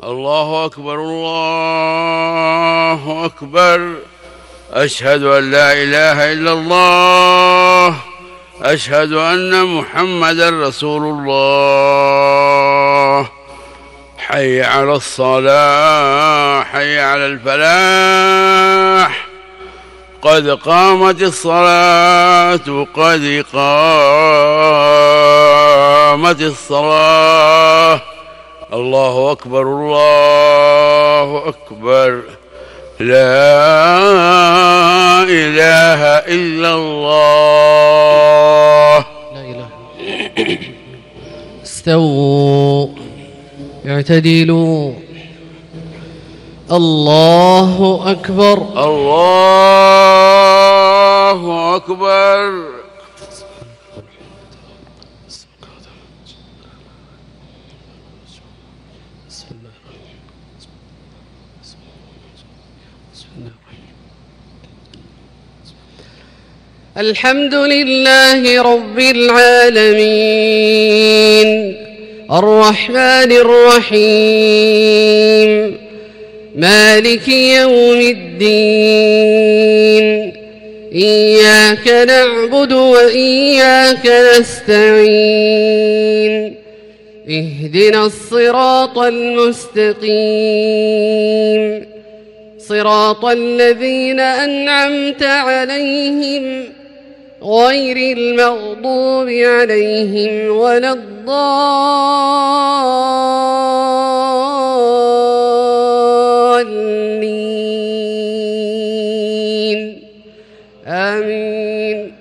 الله أكبر الله أكبر. أشهد أن لا إله إلا الله. أشهد أن محمدا رسول الله. حي على الصلاة، حي على الفلاح. قد قامت الصلاة، قد قامت الصلاة. الله أكبر الله أكبر. لا إله إلا الله. لا إله. استووا اعتدلوا. الله أكبر الله أكبر. الحمد لله رب العالمين الرحمن الرحيم مالك يوم الدين. إياك نعبد وإياك نستعين. اهدنا الصراط المستقيم صراط الذين أنعمت عليهم غير المغضوب عليهم ولا الضالين. آمين.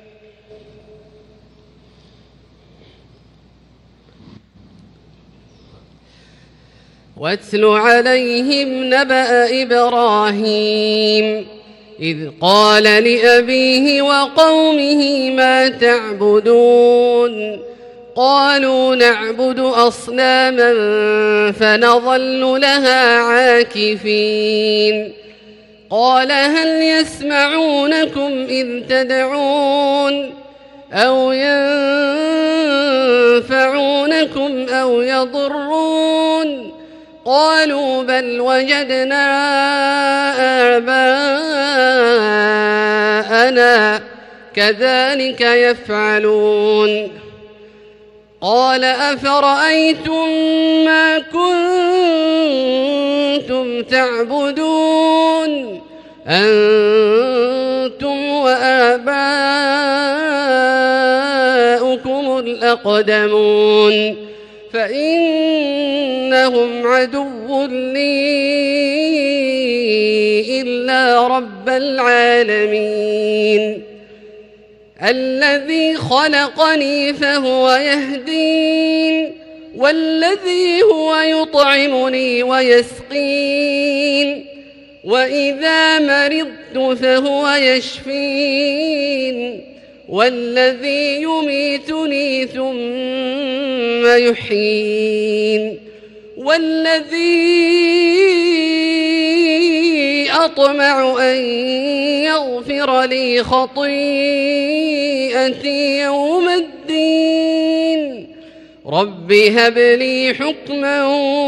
واتل عليهم نبأ إبراهيم إذ قال لأبيه وقومه ما تعبدون قالوا نعبد أصناما فنظل لها عاكفين. قال هل يسمعونكم إذ تدعون أو ينفعونكم أو يضرون قالوا بل وجدنا آباءنا كذلك يفعلون. قال أفرأيتم ما كنتم تعبدون أنتم وآباؤكم الأقدمون فإنهم عدو لي إلا رب العالمين الذي خلقني فهو يهدين والذي هو يطعمني ويسقين وإذا مرضت فهو يشفين والذي يميتني ثم يحيين والذي أطمع أن يغفر لي خطيئتي يوم الدين. رب هب لي حكما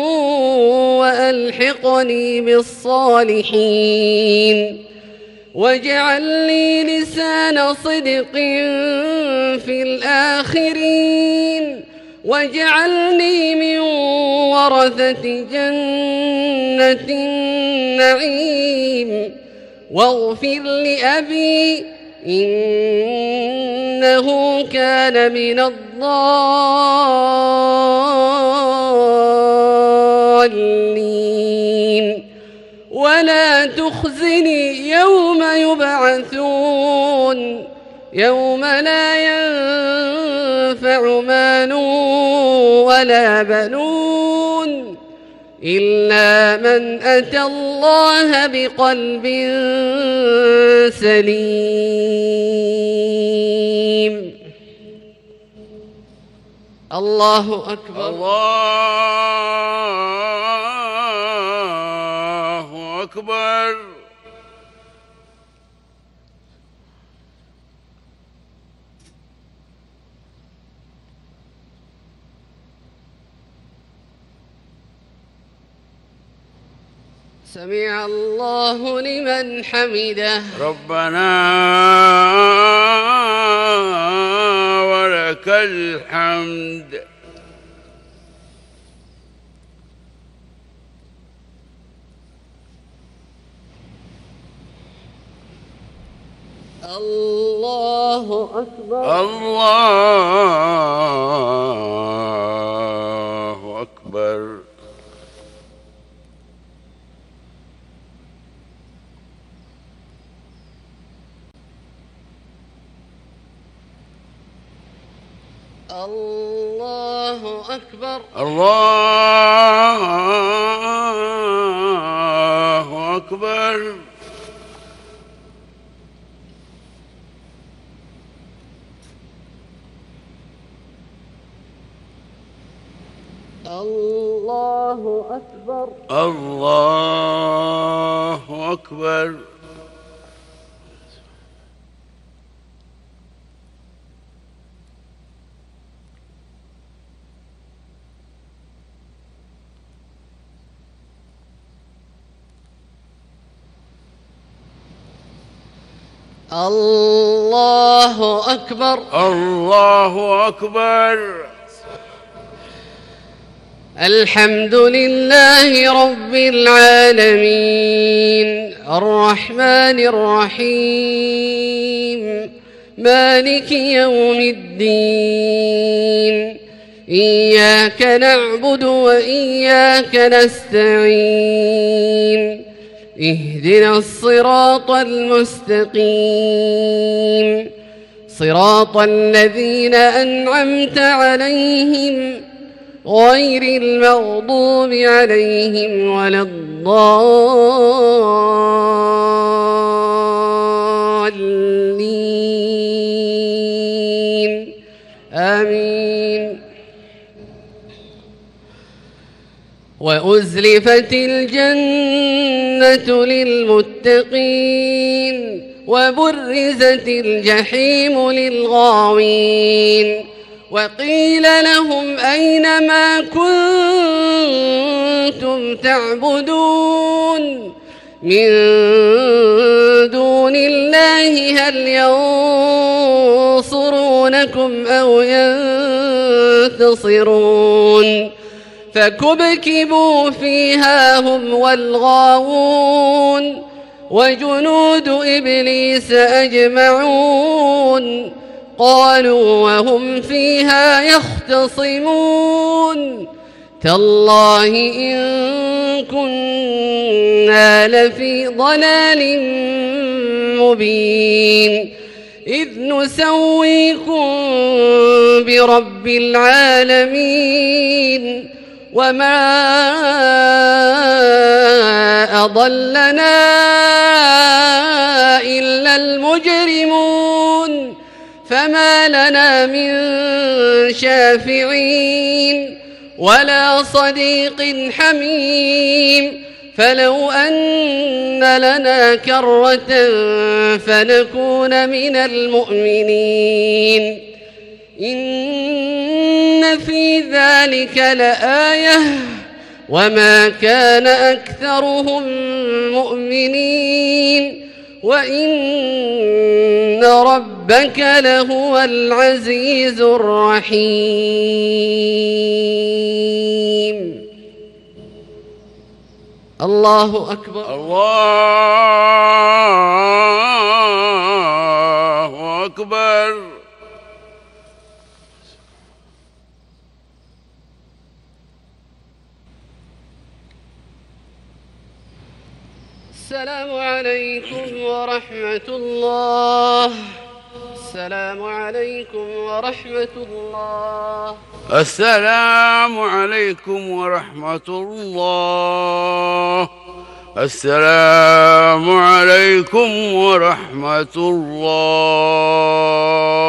وألحقني بالصالحين واجعل لي لسان صدق في الآخرين واجعلني من ورثة جنة النعيم واغفر لأبي إنه كان من الضالين ولا تخزني يوم يبعثون يوم لا ينفع مال ولا بنون إلا من أتى الله بقلب سليم. الله أكبر. الله أكبر. سمع الله لمن حمده. ربنا ولك الحمد. الله أكبر. الله أكبر. الله أكبر. الله أكبر. الله أكبر. الله أكبر. الله أكبر. الله أكبر. الحمد لله رب العالمين الرحمن الرحيم مالك يوم الدين إياك نعبد وإياك نستعين اهدنا الصراط المستقيم صراط الذين أنعمت عليهم غير المغضوب عليهم ولا الضالين آمين. وأزلفت الجنة للمتقين وبرزت الجحيم للغاوين وقيل لهم أين ما كنتم تعبدون من دون الله هل ينصرونكم أو ينتصرون فكبكبوا فيها هم والغاوون وجنود إبليس أجمعون قالوا وهم فيها يختصمون تالله إن كنا لفي ضلال مبين إذ نسويكم برب العالمين وما أضلنا إلا المجرمون فما لنا من شافعين ولا صديق حميم فلو أن لنا كرة فنكون من المؤمنين إن في ذلك لآية وما كان أكثرهم مؤمنين وإن ربك لهو العزيز الرحيم. الله أكبر. الله أكبر. السلام عليكم ورحمة الله. السلام عليكم ورحمة الله. السلام عليكم ورحمة الله. السلام عليكم ورحمة الله.